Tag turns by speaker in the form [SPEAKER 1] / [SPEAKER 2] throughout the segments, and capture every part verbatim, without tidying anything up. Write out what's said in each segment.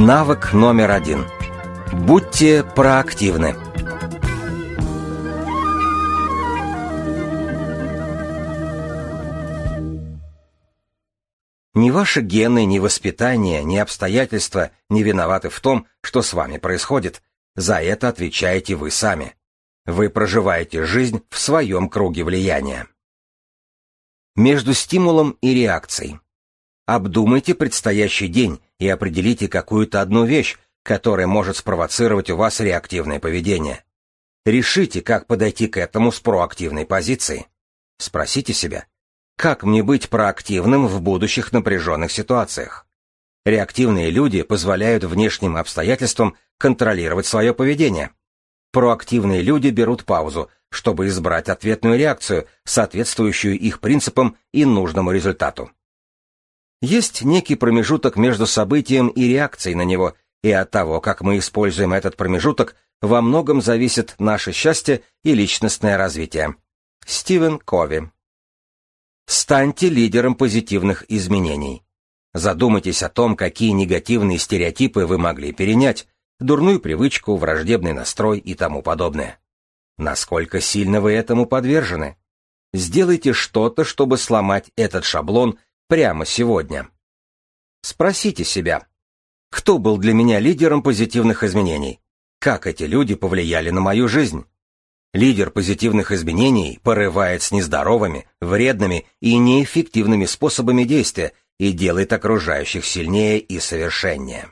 [SPEAKER 1] Навык номер один. Будьте проактивны. Ни ваши гены, ни воспитание, ни обстоятельства не виноваты в том, что с вами происходит. За это отвечаете вы сами. Вы проживаете жизнь в своем круге влияния. Между стимулом и реакцией. Обдумайте предстоящий день и определите какую-то одну вещь, которая может спровоцировать у вас реактивное поведение. Решите, как подойти к этому с проактивной позиции. Спросите себя, как мне быть проактивным в будущих напряженных ситуациях? Реактивные люди позволяют внешним обстоятельствам контролировать свое поведение. Проактивные люди берут паузу, чтобы избрать ответную реакцию, соответствующую их принципам и нужному результату. Есть некий промежуток между событием и реакцией на него, и от того, как мы используем этот промежуток, во многом зависит наше счастье и личностное развитие. Стивен Кови. Станьте лидером позитивных изменений. Задумайтесь о том, какие негативные стереотипы вы могли перенять, дурную привычку, враждебный настрой и тому подобное. Насколько сильно вы этому подвержены? Сделайте что-то, чтобы сломать этот шаблон прямо сегодня. Спросите себя, кто был для меня лидером позитивных изменений? Как эти люди повлияли на мою жизнь? Лидер позитивных изменений порывает с нездоровыми, вредными и неэффективными способами действия и делает окружающих сильнее и совершеннее.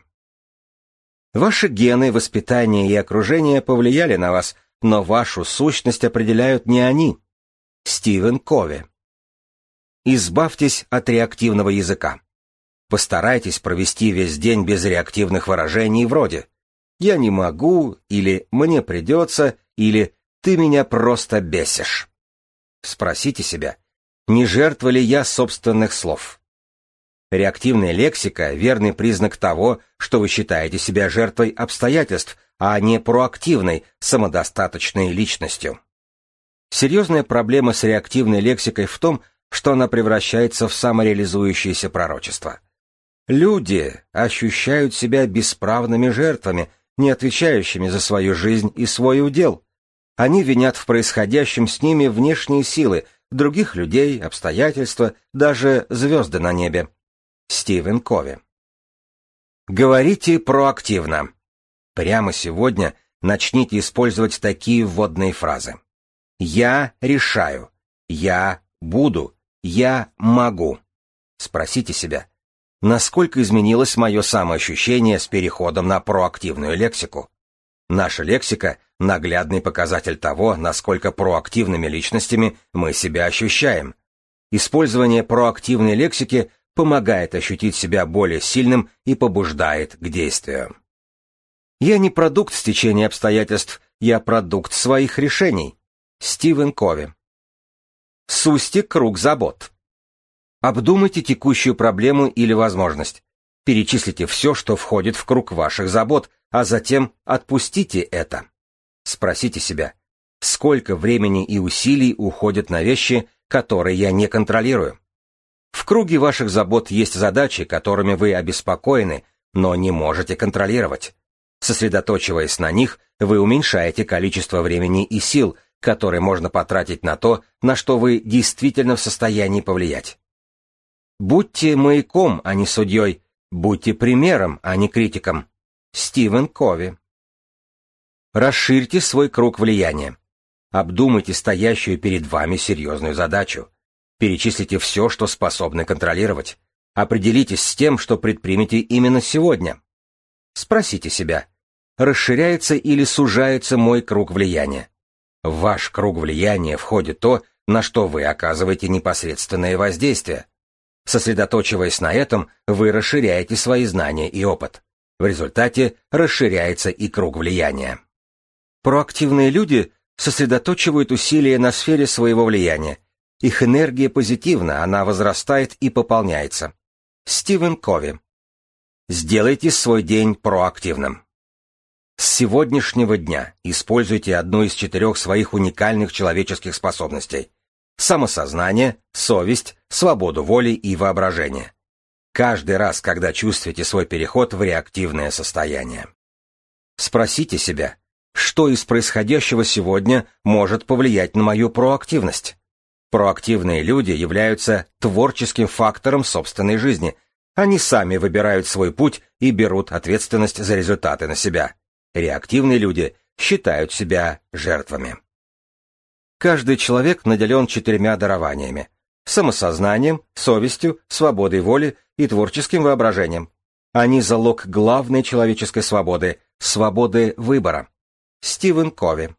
[SPEAKER 1] Ваши гены, воспитание и окружение повлияли на вас, но вашу сущность определяют не они. Стивен Кови. Избавьтесь от реактивного языка. Постарайтесь провести весь день без реактивных выражений вроде «я не могу» или «мне придется» или «ты меня просто бесишь». Спросите себя, не жертва ли я собственных слов? Реактивная лексика — верный признак того, что вы считаете себя жертвой обстоятельств, а не проактивной, самодостаточной личностью. Серьезная проблема с реактивной лексикой в том, что она превращается в самореализующееся пророчество. Люди ощущают себя бесправными жертвами, не отвечающими за свою жизнь и свой удел. Они винят в происходящем с ними внешние силы, других людей, обстоятельства, даже звезды на небе. Стивен Кови. Говорите проактивно. Прямо сегодня начните использовать такие вводные фразы. «Я решаю», «Я буду», «Я могу». Спросите себя, насколько изменилось мое самоощущение с переходом на проактивную лексику? Наша лексика — наглядный показатель того, насколько проактивными личностями мы себя ощущаем. Использование проактивной лексики помогает ощутить себя более сильным и побуждает к действию. Я не продукт стечения обстоятельств, я продукт своих решений. Стивен Кови. Сузьте круг забот. Обдумайте текущую проблему или возможность. Перечислите все, что входит в круг ваших забот, а затем отпустите это. Спросите себя, сколько времени и усилий уходят на вещи, которые я не контролирую? В круге ваших забот есть задачи, которыми вы обеспокоены, но не можете контролировать. Сосредоточиваясь на них, вы уменьшаете количество времени и сил, которые можно потратить на то, на что вы действительно в состоянии повлиять. Будьте маяком, а не судьей. Будьте примером, а не критиком. Стивен Кови. Расширьте свой круг влияния. Обдумайте стоящую перед вами серьезную задачу. Перечислите все, что способны контролировать. Определитесь с тем, что предпримете именно сегодня. Спросите себя, расширяется или сужается мой круг влияния? В ваш круг влияния входит то, на что вы оказываете непосредственное воздействие. Сосредоточиваясь на этом, вы расширяете свои знания и опыт. В результате расширяется и круг влияния. Проактивные люди сосредотачивают усилия на сфере своего влияния. Их энергия позитивна, она возрастает и пополняется. Стивен Кови. Сделайте свой день проактивным. С сегодняшнего дня используйте одну из четырех своих уникальных человеческих способностей: самосознание, совесть, свободу воли и воображение. каждый раз, когда чувствуете свой переход в реактивное состояние. Спросите себя, что из происходящего сегодня может повлиять на мою проактивность? Проактивные люди являются творческим фактором собственной жизни. Они сами выбирают свой путь и берут ответственность за результаты на себя. Реактивные люди считают себя жертвами. Каждый человек наделен четырьмя дарованиями: самосознанием, совестью, свободой воли и творческим воображением. Они залог главной человеческой свободы — свободы выбора. Стивен Кови.